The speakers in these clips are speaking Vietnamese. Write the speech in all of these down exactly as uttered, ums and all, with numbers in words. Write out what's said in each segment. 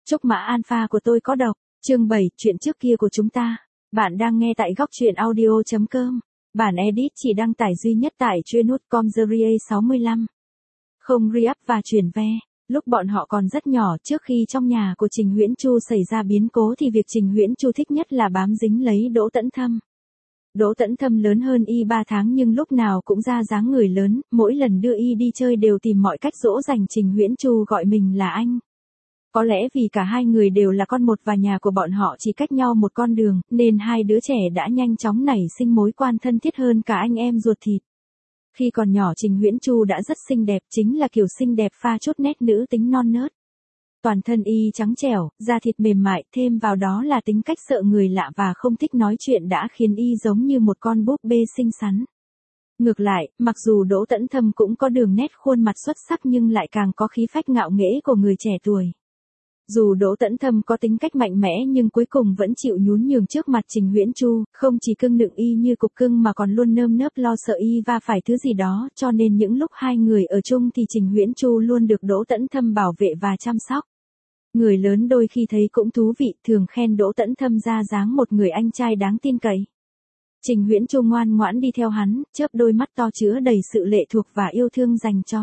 Chúc mã alpha của tôi có độc. Chương bảy, chuyện trước kia của chúng ta. Bạn đang nghe tại góc truyện audio chấm com. Bản edit chỉ đăng tải duy nhất tại chuyên.com Series sáu mươi lăm. Không re-up và chuyển ve. Lúc bọn họ còn rất nhỏ, trước khi trong nhà của Trình Huyễn Chu xảy ra biến cố thì việc Trình Huyễn Chu thích nhất là bám dính lấy Đỗ Tấn Thâm. Đỗ Tấn Thâm lớn hơn y ba tháng nhưng lúc nào cũng ra dáng người lớn, mỗi lần đưa y đi chơi đều tìm mọi cách dỗ dành Trình Huyễn Chu gọi mình là anh. Có lẽ vì cả hai người đều là con một và nhà của bọn họ chỉ cách nhau một con đường, nên hai đứa trẻ đã nhanh chóng nảy sinh mối quan thân thiết hơn cả anh em ruột thịt. Khi còn nhỏ Trình Huyễn Chu đã rất xinh đẹp, chính là kiểu xinh đẹp pha chút nét nữ tính non nớt. Toàn thân y trắng trẻo, da thịt mềm mại, thêm vào đó là tính cách sợ người lạ và không thích nói chuyện đã khiến y giống như một con búp bê xinh xắn. Ngược lại, mặc dù Đỗ Tấn Thâm cũng có đường nét khuôn mặt xuất sắc nhưng lại càng có khí phách ngạo nghễ của người trẻ tuổi. Dù Đỗ Tấn Thâm có tính cách mạnh mẽ nhưng cuối cùng vẫn chịu nhún nhường trước mặt Trình Huyễn Chu, không chỉ cưng nựng y như cục cưng mà còn luôn nơm nớp lo sợ y va phải thứ gì đó, cho nên những lúc hai người ở chung thì Trình Huyễn Chu luôn được Đỗ Tấn Thâm bảo vệ và chăm sóc. Người lớn đôi khi thấy cũng thú vị, thường khen Đỗ Tấn Thâm ra dáng một người anh trai đáng tin cậy. Trình Huyễn Chu ngoan ngoãn đi theo hắn, chớp đôi mắt to chứa đầy sự lệ thuộc và yêu thương dành cho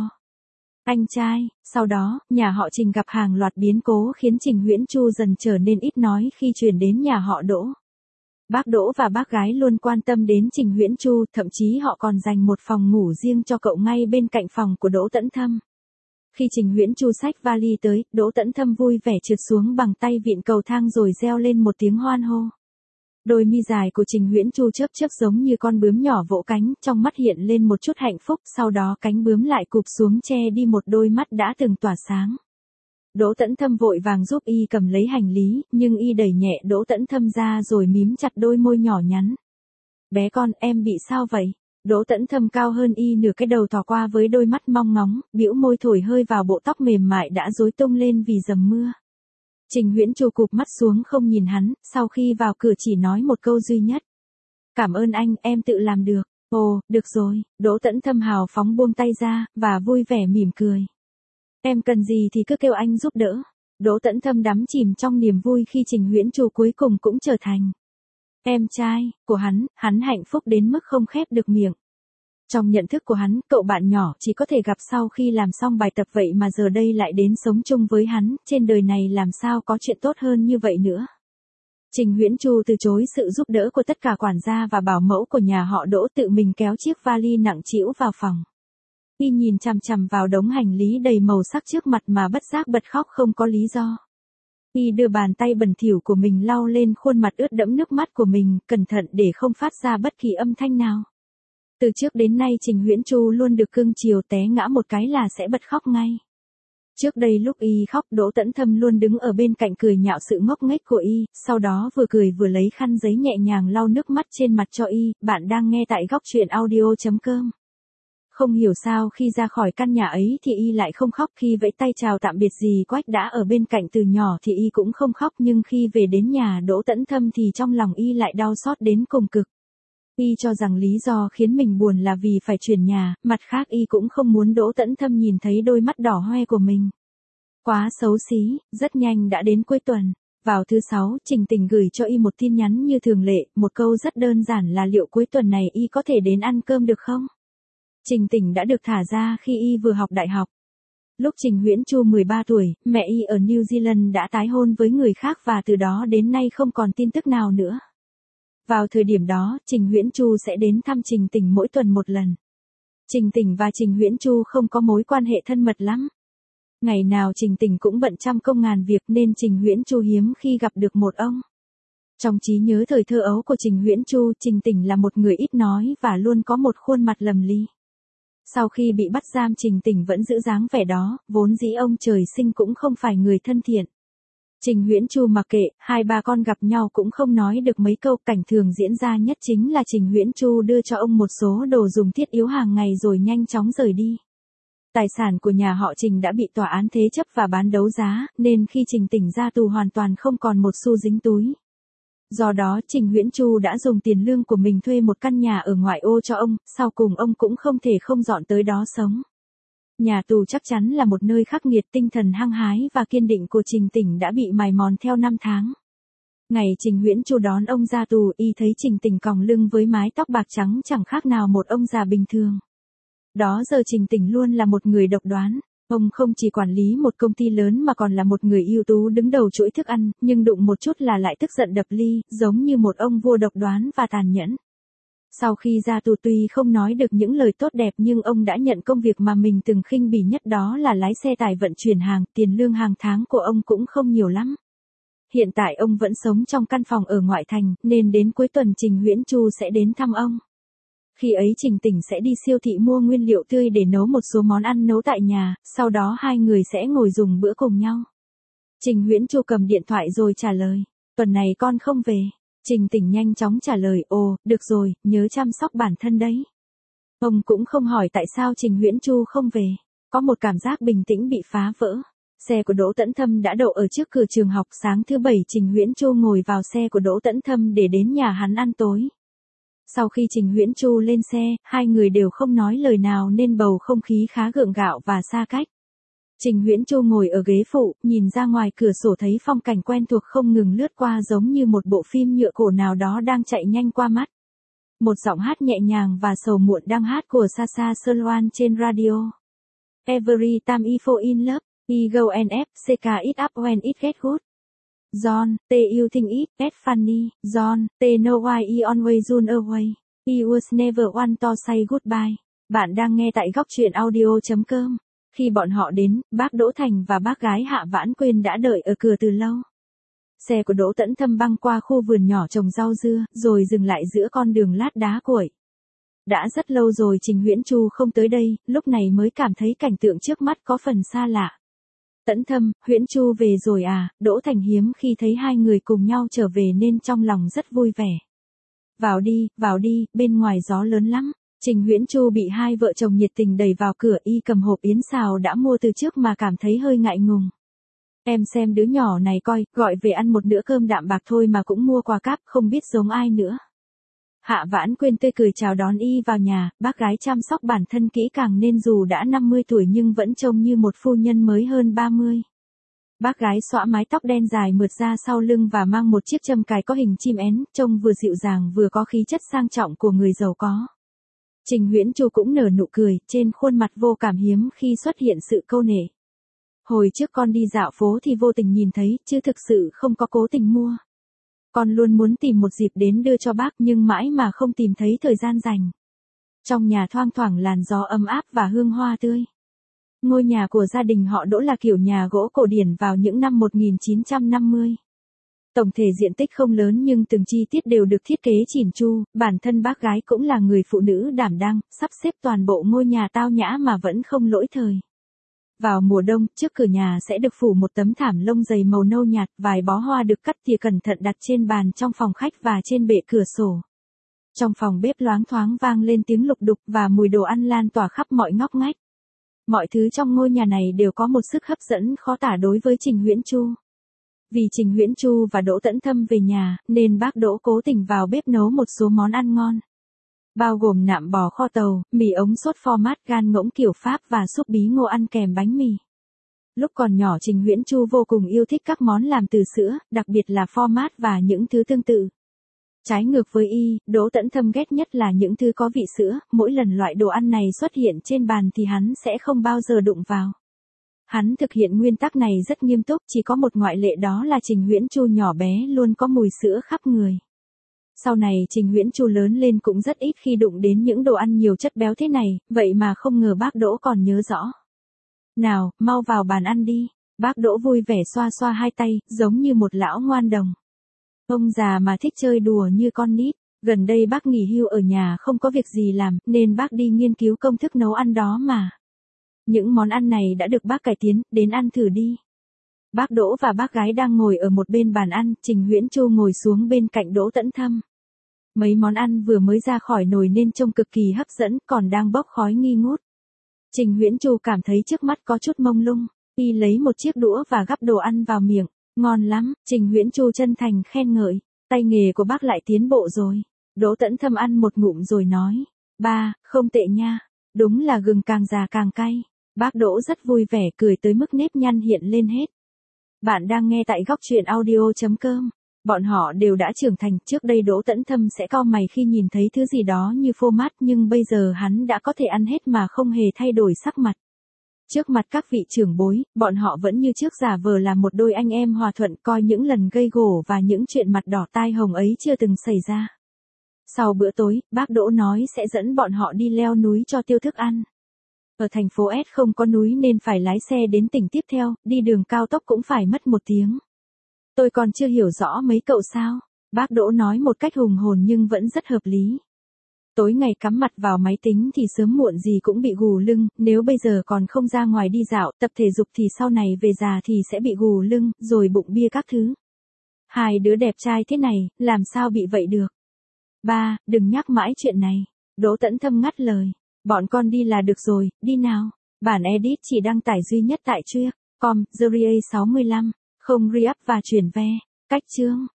anh trai. Sau đó, nhà họ Trình gặp hàng loạt biến cố khiến Trình Huyễn Chu dần trở nên ít nói khi chuyển đến nhà họ Đỗ. Bác Đỗ và bác gái luôn quan tâm đến Trình Huyễn Chu, thậm chí họ còn dành một phòng ngủ riêng cho cậu ngay bên cạnh phòng của Đỗ Tấn Thâm. Khi Trình Huyễn Chu xách vali tới, Đỗ Tấn Thâm vui vẻ trượt xuống bằng tay vịn cầu thang rồi reo lên một tiếng hoan hô. Đôi mi dài của Trình Huyễn Chu chớp chớp giống như con bướm nhỏ vỗ cánh, trong mắt hiện lên một chút hạnh phúc, sau đó cánh bướm lại cụp xuống che đi một đôi mắt đã từng tỏa sáng. Đỗ Tấn Thâm vội vàng giúp y cầm lấy hành lý, nhưng y đẩy nhẹ Đỗ Tấn Thâm ra rồi mím chặt đôi môi nhỏ nhắn. Bé con, em bị sao vậy? Đỗ Tấn Thâm cao hơn y nửa cái đầu thò qua với đôi mắt mong ngóng, bĩu môi thổi hơi vào bộ tóc mềm mại đã rối tung lên vì dầm mưa. Trình Huyễn Chu cụp mắt xuống không nhìn hắn, sau khi vào cửa chỉ nói một câu duy nhất. Cảm ơn anh, em tự làm được. Ồ, được rồi. Đỗ Tấn Thâm hào phóng buông tay ra, và vui vẻ mỉm cười. Em cần gì thì cứ kêu anh giúp đỡ. Đỗ Tấn Thâm đắm chìm trong niềm vui khi Trình Huyễn Chu cuối cùng cũng trở thành em trai của hắn, hắn hạnh phúc đến mức không khép được miệng. Trong nhận thức của hắn, cậu bạn nhỏ chỉ có thể gặp sau khi làm xong bài tập vậy mà giờ đây lại đến sống chung với hắn, trên đời này làm sao có chuyện tốt hơn như vậy nữa. Trình Huyễn Chu từ chối sự giúp đỡ của tất cả quản gia và bảo mẫu của nhà họ Đỗ, tự mình kéo chiếc vali nặng trĩu vào phòng. Y nhìn chằm chằm vào đống hành lý đầy màu sắc trước mặt mà bất giác bật khóc không có lý do. Y đưa bàn tay bẩn thỉu của mình lau lên khuôn mặt ướt đẫm nước mắt của mình, cẩn thận để không phát ra bất kỳ âm thanh nào. Từ trước đến nay Trình Huyễn Chu luôn được cưng chiều, té ngã một cái là sẽ bật khóc ngay. Trước đây lúc y khóc, Đỗ Tấn Thâm luôn đứng ở bên cạnh cười nhạo sự ngốc nghếch của y, sau đó vừa cười vừa lấy khăn giấy nhẹ nhàng lau nước mắt trên mặt cho y. Bạn đang nghe tại góc truyện audio chấm com. Không hiểu sao khi ra khỏi căn nhà ấy thì y lại không khóc, khi vẫy tay chào tạm biệt dì Quách đã ở bên cạnh từ nhỏ thì y cũng không khóc, nhưng khi về đến nhà Đỗ Tấn Thâm thì trong lòng y lại đau xót đến cùng cực. Y cho rằng lý do khiến mình buồn là vì phải chuyển nhà, mặt khác y cũng không muốn Đỗ Tấn Thâm nhìn thấy đôi mắt đỏ hoe của mình. Quá xấu xí. Rất nhanh đã đến cuối tuần. Vào thứ sáu, Trình Tình gửi cho y một tin nhắn như thường lệ, một câu rất đơn giản là liệu cuối tuần này y có thể đến ăn cơm được không? Trình Tình đã được thả ra khi y vừa học đại học. Lúc Trình Huyễn Chu mười ba tuổi, mẹ y ở New Zealand đã tái hôn với người khác và từ đó đến nay không còn tin tức nào nữa. Vào thời điểm đó, Trình Huyễn Chu sẽ đến thăm Trình Tình mỗi tuần một lần. Trình Tình và Trình Huyễn Chu không có mối quan hệ thân mật lắm. Ngày nào Trình Tình cũng bận trăm công ngàn việc nên Trình Huyễn Chu hiếm khi gặp được một ông. Trong trí nhớ thời thơ ấu của Trình Huyễn Chu, Trình Tình là một người ít nói và luôn có một khuôn mặt lầm ly. Sau khi bị bắt giam Trình Tình vẫn giữ dáng vẻ đó, vốn dĩ ông trời sinh cũng không phải người thân thiện. Trình Huyễn Chu mặc kệ, hai ba con gặp nhau cũng không nói được mấy câu, cảnh thường diễn ra nhất chính là Trình Huyễn Chu đưa cho ông một số đồ dùng thiết yếu hàng ngày rồi nhanh chóng rời đi. Tài sản của nhà họ Trình đã bị tòa án thế chấp và bán đấu giá, nên khi Trình Tình ra tù hoàn toàn không còn một xu dính túi. Do đó Trình Huyễn Chu đã dùng tiền lương của mình thuê một căn nhà ở ngoại ô cho ông, sau cùng ông cũng không thể không dọn tới đó sống. Nhà tù chắc chắn là một nơi khắc nghiệt, tinh thần hăng hái và kiên định của Trình Tỉnh đã bị mài mòn theo năm tháng. Ngày Trình Huyễn Chu đón ông ra tù, y thấy Trình Tỉnh còng lưng với mái tóc bạc trắng chẳng khác nào một ông già bình thường. Đó giờ Trình Tỉnh luôn là một người độc đoán. Ông không chỉ quản lý một công ty lớn mà còn là một người ưu tú đứng đầu chuỗi thức ăn, nhưng đụng một chút là lại tức giận đập ly, giống như một ông vua độc đoán và tàn nhẫn. Sau khi ra tù tuy không nói được những lời tốt đẹp nhưng ông đã nhận công việc mà mình từng khinh bỉ nhất, đó là lái xe tải vận chuyển hàng, tiền lương hàng tháng của ông cũng không nhiều lắm. Hiện tại ông vẫn sống trong căn phòng ở ngoại thành, nên đến cuối tuần Trình Huyễn Chu sẽ đến thăm ông. Khi ấy Trình Tỉnh sẽ đi siêu thị mua nguyên liệu tươi để nấu một số món ăn nấu tại nhà, sau đó hai người sẽ ngồi dùng bữa cùng nhau. Trình Huyễn Chu cầm điện thoại rồi trả lời, tuần này con không về. Trình Tỉnh nhanh chóng trả lời, ồ, được rồi, nhớ chăm sóc bản thân đấy. Ông cũng không hỏi tại sao Trình Huyễn Chu không về. Có một cảm giác bình tĩnh bị phá vỡ. Xe của Đỗ Tấn Thâm đã đậu ở trước cửa trường học. Sáng thứ bảy Trình Huyễn Chu ngồi vào xe của Đỗ Tấn Thâm để đến nhà hắn ăn tối. Sau khi Trình Huyễn Chu lên xe, hai người đều không nói lời nào nên bầu không khí khá gượng gạo và xa cách. Trình Huyễn Chu ngồi ở ghế phụ, nhìn ra ngoài cửa sổ thấy phong cảnh quen thuộc không ngừng lướt qua giống như một bộ phim nhựa cổ nào đó đang chạy nhanh qua mắt. Một giọng hát nhẹ nhàng và sầu muộn đang hát của Sasha Solwan trên radio. Every time I fall in love, I go and F, C K it up when it get good. John, T you think it, get funny, John, T know why I always run away. I was never one to say goodbye. Bạn đang nghe tại góc truyện audio chấm com. Khi bọn họ đến, bác Đỗ Thành và bác gái Hạ Vãn Quyên đã đợi ở cửa từ lâu. Xe của Đỗ Tấn Thâm băng qua khu vườn nhỏ trồng rau dưa, rồi dừng lại giữa con đường lát đá cuội. Đã rất lâu rồi Trình Huyễn Chu không tới đây, lúc này mới cảm thấy cảnh tượng trước mắt có phần xa lạ. Tấn Thâm, Huyễn Chu về rồi à? Đỗ Thành hiếm khi thấy hai người cùng nhau trở về nên trong lòng rất vui vẻ. Vào đi, vào đi, bên ngoài gió lớn lắm. Trình Huyễn Chu bị hai vợ chồng nhiệt tình đẩy vào cửa, y cầm hộp yến xào đã mua từ trước mà cảm thấy hơi ngại ngùng. Em xem đứa nhỏ này coi, gọi về ăn một bữa cơm đạm bạc thôi mà cũng mua quà cáp, không biết giống ai nữa. Hạ Vãn Quyên tươi cười chào đón y vào nhà, bác gái chăm sóc bản thân kỹ càng nên dù đã năm mươi tuổi nhưng vẫn trông như một phu nhân mới hơn ba mươi. Bác gái xõa mái tóc đen dài mượt ra sau lưng và mang một chiếc châm cài có hình chim én, trông vừa dịu dàng vừa có khí chất sang trọng của người giàu có. Trình Huyễn Chu cũng nở nụ cười, trên khuôn mặt vô cảm hiếm khi xuất hiện sự câu nể. Hồi trước con đi dạo phố thì vô tình nhìn thấy, chứ thực sự không có cố tình mua. Con luôn muốn tìm một dịp đến đưa cho bác nhưng mãi mà không tìm thấy thời gian dành. Trong nhà thoang thoảng làn gió ấm áp và hương hoa tươi. Ngôi nhà của gia đình họ Đỗ là kiểu nhà gỗ cổ điển vào những năm một nghìn chín trăm năm mươi. Tổng thể diện tích không lớn nhưng từng chi tiết đều được thiết kế chỉn chu, bản thân bác gái cũng là người phụ nữ đảm đang, sắp xếp toàn bộ ngôi nhà tao nhã mà vẫn không lỗi thời. Vào mùa đông, trước cửa nhà sẽ được phủ một tấm thảm lông dày màu nâu nhạt, vài bó hoa được cắt tỉa cẩn thận đặt trên bàn trong phòng khách và trên bệ cửa sổ. Trong phòng bếp loáng thoáng vang lên tiếng lục đục và mùi đồ ăn lan tỏa khắp mọi ngóc ngách. Mọi thứ trong ngôi nhà này đều có một sức hấp dẫn khó tả đối với Trình Huyễn Chu. Vì Trình Huyễn Chu và Đỗ Tấn Thâm về nhà, nên bác Đỗ cố tình vào bếp nấu một số món ăn ngon. Bao gồm nạm bò kho tàu, mì ống sốt format gan ngỗng kiểu Pháp và súp bí ngô ăn kèm bánh mì. Lúc còn nhỏ Trình Huyễn Chu vô cùng yêu thích các món làm từ sữa, đặc biệt là format và những thứ tương tự. Trái ngược với y, Đỗ Tấn Thâm ghét nhất là những thứ có vị sữa, mỗi lần loại đồ ăn này xuất hiện trên bàn thì hắn sẽ không bao giờ đụng vào. Hắn thực hiện nguyên tắc này rất nghiêm túc, chỉ có một ngoại lệ đó là Trình Huyễn Chu nhỏ bé luôn có mùi sữa khắp người. Sau này Trình Huyễn Chu lớn lên cũng rất ít khi đụng đến những đồ ăn nhiều chất béo thế này, vậy mà không ngờ bác Đỗ còn nhớ rõ. Nào, mau vào bàn ăn đi. Bác Đỗ vui vẻ xoa xoa hai tay, giống như một lão ngoan đồng. Ông già mà thích chơi đùa như con nít. Gần đây bác nghỉ hưu ở nhà không có việc gì làm, nên bác đi nghiên cứu công thức nấu ăn đó mà. Những món ăn này đã được bác cải tiến, đến ăn thử đi. Bác Đỗ và bác gái đang ngồi ở một bên bàn ăn, Trình Huyễn Chu ngồi xuống bên cạnh Đỗ Tấn Thâm. Mấy món ăn vừa mới ra khỏi nồi nên trông cực kỳ hấp dẫn, còn đang bốc khói nghi ngút. Trình Huyễn Chu cảm thấy trước mắt có chút mông lung, y lấy một chiếc đũa và gắp đồ ăn vào miệng. Ngon lắm, Trình Huyễn Chu chân thành khen ngợi, tay nghề của bác lại tiến bộ rồi. Đỗ Tấn Thâm ăn một ngụm rồi nói, ba, không tệ nha, đúng là gừng càng già càng cay. Bác Đỗ rất vui vẻ cười tới mức nếp nhăn hiện lên hết. Bạn đang nghe tại góc truyện audio.com. Bọn họ đều đã trưởng thành, trước đây Đỗ Tấn Thâm sẽ cau mày khi nhìn thấy thứ gì đó như phô mát, nhưng bây giờ hắn đã có thể ăn hết mà không hề thay đổi sắc mặt. Trước mặt các vị trưởng bối, bọn họ vẫn như trước giả vờ là một đôi anh em hòa thuận, coi những lần gây gổ và những chuyện mặt đỏ tai hồng ấy chưa từng xảy ra. Sau bữa tối, bác Đỗ nói sẽ dẫn bọn họ đi leo núi cho tiêu thức ăn. Ở thành phố S không có núi nên phải lái xe đến tỉnh tiếp theo, đi đường cao tốc cũng phải mất một tiếng. Tôi còn chưa hiểu rõ mấy cậu sao? Bác Đỗ nói một cách hùng hồn nhưng vẫn rất hợp lý. Tối ngày cắm mặt vào máy tính thì sớm muộn gì cũng bị gù lưng, nếu bây giờ còn không ra ngoài đi dạo, tập thể dục thì sau này về già thì sẽ bị gù lưng, rồi bụng bia các thứ. Hai đứa đẹp trai thế này, làm sao bị vậy được? Ba, đừng nhắc mãi chuyện này. Đỗ Tấn Thâm ngắt lời. Bọn con đi là được rồi, đi nào. Bản edit chỉ đăng tải duy nhất tại truyện chấm com, series sáu mươi lăm, không re-up và chuyển ve. Cách chương.